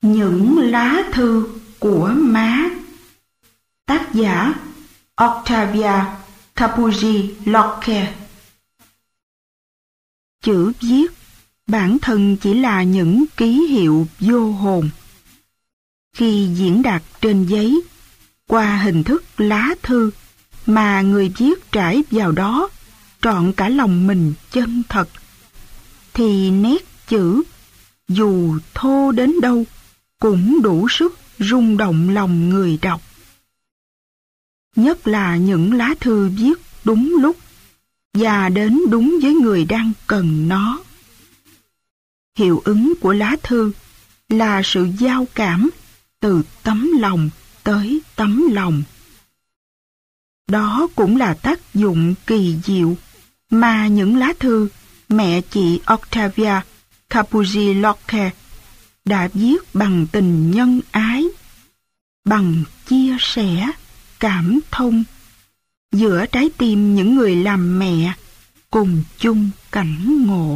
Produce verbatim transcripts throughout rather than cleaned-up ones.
Những lá thư của má. Tác giả Octavia Capuzzi Locke. Chữ viết bản thân chỉ là những ký hiệu vô hồn. Khi diễn đạt trên giấy, qua hình thức lá thư mà người viết trải vào đó trọn cả lòng mình chân thật, thì nét chữ dù thô đến đâu cũng đủ sức rung động lòng người đọc. Nhất là những lá thư viết đúng lúc và đến đúng với người đang cần nó. Hiệu ứng của lá thư là sự giao cảm từ tấm lòng tới tấm lòng. Đó cũng là tác dụng kỳ diệu mà những lá thư mẹ chị Octavia Capuzzi Locke đã viết bằng tình nhân ái, bằng chia sẻ, cảm thông giữa trái tim những người làm mẹ cùng chung cảnh ngộ.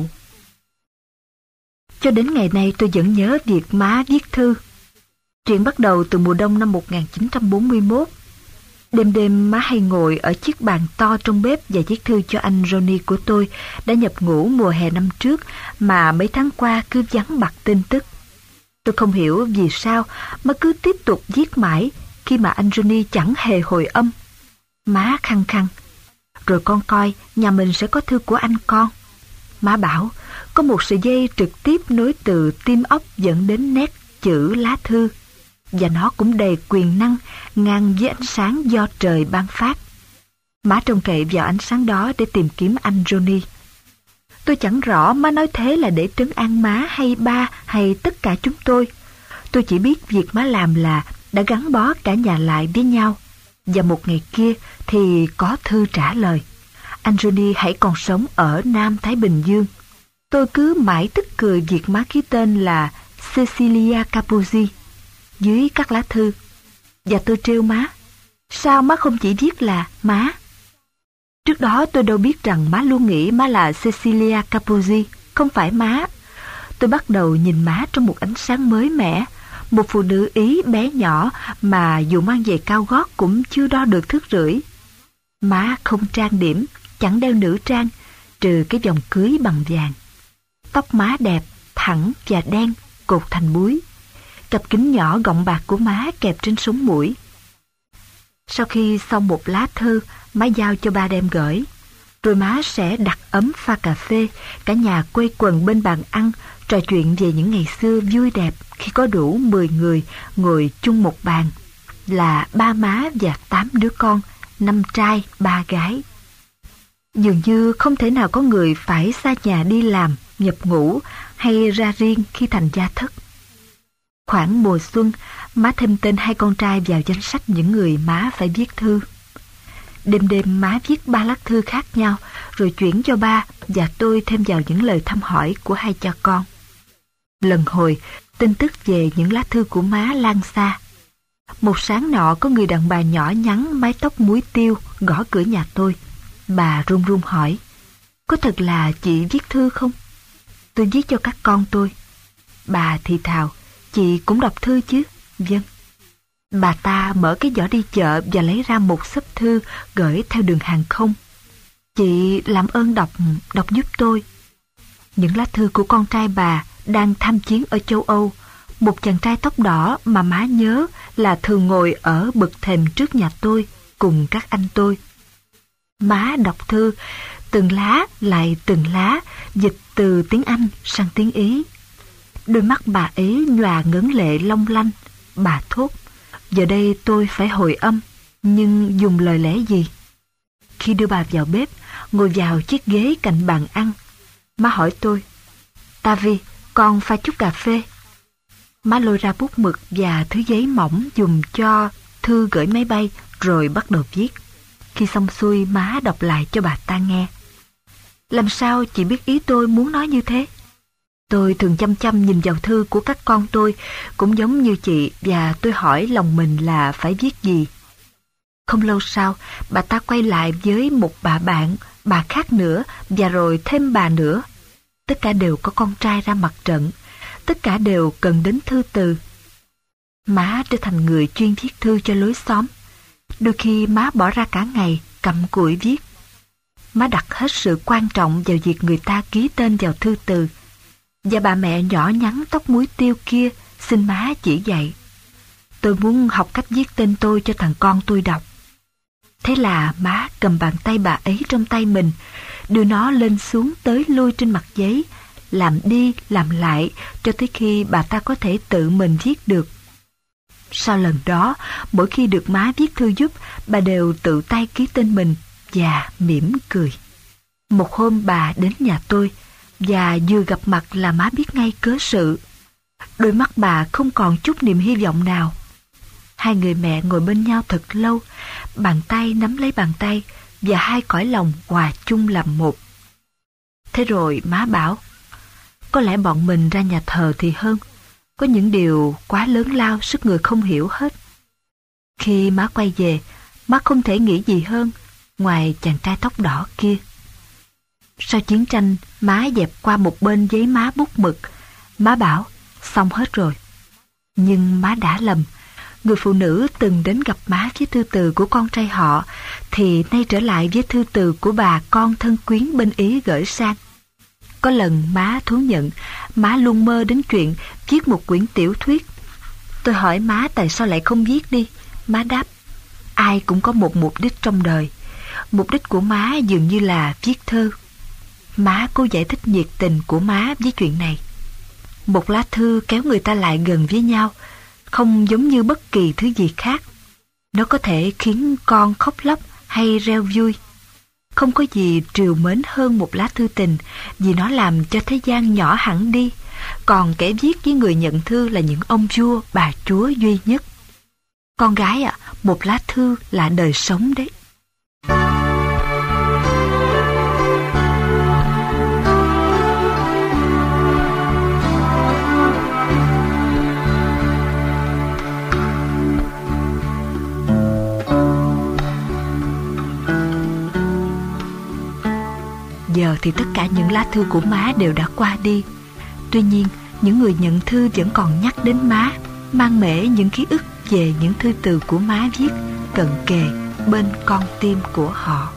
Cho đến ngày nay tôi vẫn nhớ việc má viết thư. Chuyện bắt đầu từ mùa đông năm một nghìn chín trăm bốn mươi mốt. Đêm đêm má hay ngồi ở chiếc bàn to trong bếp và viết thư cho anh Johnny của tôi đã nhập ngũ mùa hè năm trước mà mấy tháng qua cứ vắng mặt tin tức. Tôi không hiểu vì sao má cứ tiếp tục viết mãi khi mà anh Johnny chẳng hề hồi âm. Má khăng khăng: "Rồi con coi, nhà mình sẽ có thư của anh con." Má bảo có một sợi dây trực tiếp nối từ tim óc dẫn đến nét chữ lá thư, và nó cũng đầy quyền năng ngang với ánh sáng do trời ban phát. Má trông cậy vào ánh sáng đó để tìm kiếm anh Johnny. Tôi chẳng rõ má nói thế là để trấn an má hay ba hay tất cả chúng tôi. Tôi chỉ biết việc má làm là đã gắn bó cả nhà lại với nhau, và một ngày kia thì có thư trả lời. Anh Johnny hãy còn sống ở Nam Thái Bình Dương. Tôi cứ mãi tức cười việc má ký tên là Cecilia Capuzzi dưới các lá thư, và tôi trêu má: "Sao má không chỉ viết là má?" Trước đó tôi đâu biết rằng má luôn nghĩ má là Cecilia Capuzzi, không phải má. Tôi bắt đầu nhìn má trong một ánh sáng mới mẻ, một phụ nữ Ý bé nhỏ mà dù mang giày cao gót cũng chưa đo được thước rưỡi. Má không trang điểm, chẳng đeo nữ trang, trừ cái vòng cưới bằng vàng. Tóc má đẹp, thẳng và đen, cột thành búi. Cặp kính nhỏ gọng bạc của má kẹp trên sống mũi. Sau khi xong một lá thư, má giao cho ba đem gửi. Rồi má sẽ đặt ấm pha cà phê, cả nhà quây quần bên bàn ăn, trò chuyện về những ngày xưa vui đẹp khi có đủ mười người ngồi chung một bàn, là ba má và tám đứa con, năm trai, ba gái. Dường như không thể nào có người phải xa nhà đi làm, nhập ngũ hay ra riêng khi thành gia thất. Khoảng mùa xuân, má thêm tên hai con trai vào danh sách những người má phải viết thư. Đêm đêm má viết ba lá thư khác nhau, rồi chuyển cho ba và tôi thêm vào những lời thăm hỏi của hai cha con. Lần hồi, tin tức về những lá thư của má lan xa. Một sáng nọ có người đàn bà nhỏ nhắn mái tóc muối tiêu gõ cửa nhà tôi. Bà run run hỏi: "Có thật là chị viết thư không?" "Tôi viết cho các con tôi." Bà thì thào: "Chị cũng đọc thư chứ?" "Vâng." Bà ta mở cái giỏ đi chợ và lấy ra một xấp thư gửi theo đường hàng không. "Chị làm ơn đọc, đọc giúp tôi." Những lá thư của con trai bà đang tham chiến ở châu Âu. Một chàng trai tóc đỏ mà má nhớ là thường ngồi ở bậc thềm trước nhà tôi cùng các anh tôi. Má đọc thư, từng lá lại từng lá, dịch từ tiếng Anh sang tiếng Ý. Đôi mắt bà ấy nhòa ngấn lệ long lanh. Bà thốt: "Giờ đây tôi phải hồi âm, nhưng dùng lời lẽ gì?" Khi đưa bà vào bếp, ngồi vào chiếc ghế cạnh bàn ăn, má hỏi tôi: "Tavi, con pha chút cà phê." Má lôi ra bút mực và thứ giấy mỏng dùng cho thư gửi máy bay, rồi bắt đầu viết. Khi xong xuôi, má đọc lại cho bà ta nghe. "Làm sao chị biết ý tôi muốn nói như thế?" Tôi thường chăm chăm nhìn vào thư của các con tôi, cũng giống như chị, và tôi hỏi lòng mình là phải viết gì. Không lâu sau, bà ta quay lại với một bà bạn, bà khác nữa, và rồi thêm bà nữa. Tất cả đều có con trai ra mặt trận. Tất cả đều cần đến thư từ, Má trở thành người chuyên viết thư cho lối xóm. Đôi khi má bỏ ra cả ngày cặm cụi viết. Má đặt hết sự quan trọng vào việc người ta ký tên vào thư từ. Và bà mẹ nhỏ nhắn tóc muối tiêu kia xin má chỉ dạy. Tôi muốn học cách viết tên tôi cho thằng con tôi đọc. Thế là má cầm bàn tay bà ấy trong tay mình, đưa nó lên xuống tới lui trên mặt giấy, làm đi làm lại cho tới khi bà ta có thể tự mình viết được. Sau lần đó, mỗi khi được má viết thư giúp, bà đều tự tay ký tên mình và mỉm cười. Một hôm bà đến nhà tôi, và vừa gặp mặt là má biết ngay cớ sự. Đôi mắt bà không còn chút niềm hy vọng nào. Hai người mẹ ngồi bên nhau thật lâu, bàn tay nắm lấy bàn tay, và hai cõi lòng hòa chung làm một. Thế rồi má bảo, có lẽ bọn mình ra nhà thờ thì hơn. Có những điều quá lớn lao sức người không hiểu hết. Khi má quay về, má không thể nghĩ gì hơn ngoài chàng trai tóc đỏ kia. Sau chiến tranh, má dẹp qua một bên giấy má bút mực. Má bảo, xong hết rồi. Nhưng má đã lầm. Người phụ nữ từng đến gặp má với thư từ của con trai họ, thì nay trở lại với thư từ của bà con thân quyến bên Ý gửi sang. Có lần má thú nhận, má luôn mơ đến chuyện viết một quyển tiểu thuyết. Tôi hỏi má tại sao lại không viết đi. Má đáp, ai cũng có một mục đích trong đời. Mục đích của má dường như là viết thơ. Má cố giải thích nhiệt tình của má với chuyện này. Một lá thư kéo người ta lại gần với nhau, không giống như bất kỳ thứ gì khác. Nó có thể khiến con khóc lóc hay reo vui. Không có gì trìu mến hơn một lá thư tình, vì nó làm cho thế gian nhỏ hẳn đi. Còn kẻ viết với người nhận thư là những ông vua, bà chúa duy nhất. Con gái ạ, à, một lá thư là đời sống đấy. Giờ thì tất cả những lá thư của má đều đã qua đi. Tuy nhiên, những người nhận thư vẫn còn nhắc đến má, mang mễ những ký ức về những thư từ của má viết cận kề bên con tim của họ.